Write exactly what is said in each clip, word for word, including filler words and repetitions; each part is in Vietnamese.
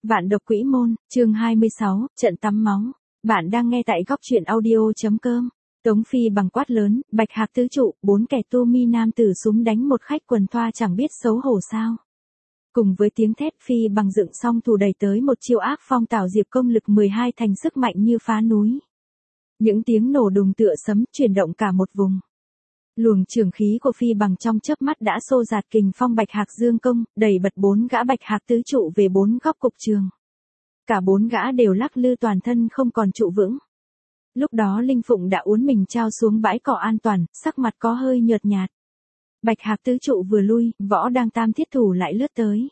Vạn độc quỷ môn, chương hai mươi sáu, trận tắm máu. Bạn đang nghe tại góc truyện audio.com. Tống Phi bằng quát lớn, Bạch Hạc tứ trụ, bốn kẻ tu mi nam tử súng đánh một khách quần thoa chẳng biết xấu hổ sao. Cùng với tiếng thét, Phi bằng dựng song thủ đẩy tới một chiêu ác phong tảo diệp công lực mười hai thành sức mạnh như phá núi. Những tiếng nổ đùng tựa sấm chuyển động cả một vùng. Luồng trường khí của Phi bằng trong chớp mắt đã xô dạt kình phong Bạch Hạc dương công, đẩy bật bốn gã Bạch Hạc tứ trụ về bốn góc cục trường. Cả bốn gã đều lắc lư toàn thân không còn trụ vững. Lúc đó Linh Phụng đã uốn mình trao xuống bãi cỏ an toàn, sắc mặt có hơi nhợt nhạt. Bạch Hạc tứ trụ vừa lui, Võ Đang Tam thiết thủ lại lướt tới.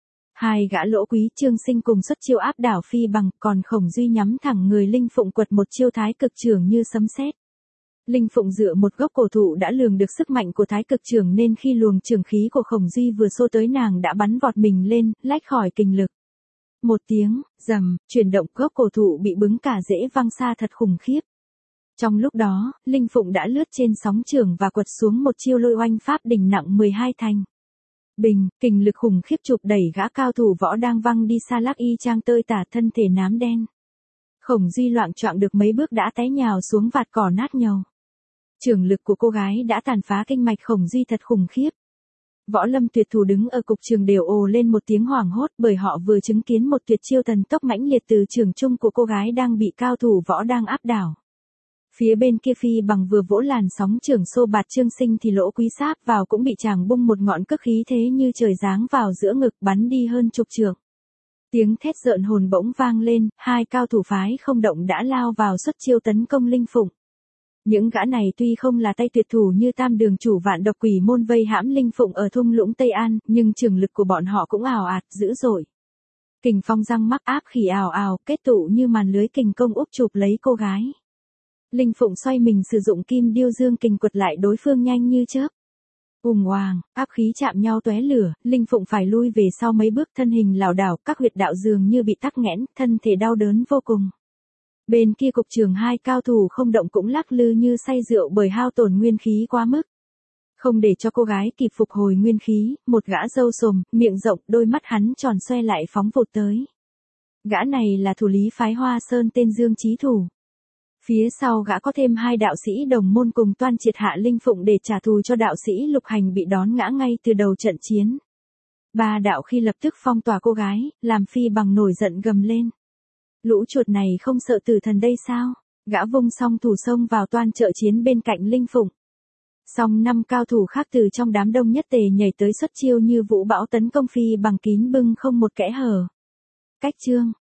Hai gã Lỗ Quý Trương Sinh cùng xuất chiêu áp đảo Phi bằng, còn Khổng Duy nhắm thẳng người Linh Phụng quật một chiêu thái cực trưởng như sấm sét. Linh Phụng dựa một gốc cổ thụ đã lường được sức mạnh của thái cực trưởng nên khi luồng trường khí của Khổng Duy vừa xô tới nàng đã bắn vọt mình lên, lách khỏi kình lực. Một tiếng, rầm, chuyển động gốc cổ thụ bị bứng cả rễ văng xa thật khủng khiếp. Trong lúc đó, Linh Phụng đã lướt trên sóng trường và quật xuống một chiêu lôi oanh pháp đỉnh nặng mười hai thành. Bình, kình lực khủng khiếp chụp đẩy gã cao thủ Võ đang văng đi xa lắc y chang tơi tả thân thể nám đen. Khổng Duy loạng choạng được mấy bước đã té nhào xuống vạt cỏ nát nhầu. Trường lực của cô gái đã tàn phá kinh mạch Khổng Duy thật khủng khiếp. Võ Lâm tuyệt thủ đứng ở cục trường đều ồ lên một tiếng hoảng hốt bởi họ vừa chứng kiến một tuyệt chiêu thần tốc mãnh liệt từ trường trung của cô gái đang bị cao thủ Võ đang áp đảo. Phía bên kia Phi bằng vừa vỗ làn sóng trường xô bạt Trương Sinh thì Lỗ Quý sáp vào cũng bị chàng bung một ngọn cước khí thế như trời giáng vào giữa ngực bắn đi hơn chục trượng. Tiếng thét rợn hồn bỗng vang lên, hai cao thủ phái không động đã lao vào xuất chiêu tấn công Linh Phụng. Những gã này tuy không là tay tuyệt thủ như tam đường chủ Vạn độc quỷ môn vây hãm Linh Phụng ở thung lũng Tây An, nhưng trường lực của bọn họ cũng ào ạt dữ dội. Kình phong răng mắc áp khỉ ào ào, kết tụ như màn lưới kình công úp chụp lấy cô gái. Linh Phụng xoay mình sử dụng kim điêu dương kình quật lại đối phương nhanh như chớp. Ùng oàng, áp khí chạm nhau tóe lửa, Linh Phụng phải lui về sau mấy bước, thân hình lảo đảo, các huyệt đạo dường như bị tắc nghẽn, thân thể đau đớn vô cùng. Bên kia cục trường hai cao thủ không động cũng lắc lư như say rượu bởi hao tổn nguyên khí quá mức. Không để cho cô gái kịp phục hồi nguyên khí, một gã râu sồm, miệng rộng, đôi mắt hắn tròn xoe lại phóng vụt tới. Gã này là thủ lý phái Hoa Sơn tên Dương Chí Thủ. Phía sau gã có thêm hai đạo sĩ đồng môn cùng toan triệt hạ Linh Phụng để trả thù cho đạo sĩ Lục Hành bị đón ngã ngay từ đầu trận chiến. Ba đạo khi lập tức phong tỏa cô gái, làm Phi bằng nổi giận gầm lên. Lũ chuột này không sợ tử thần đây sao? Gã vung song thủ xông vào toan trợ chiến bên cạnh Linh Phụng. Song năm cao thủ khác từ trong đám đông nhất tề nhảy tới xuất chiêu như vũ bão tấn công Phi bằng kín bưng không một kẽ hở. Cách chương,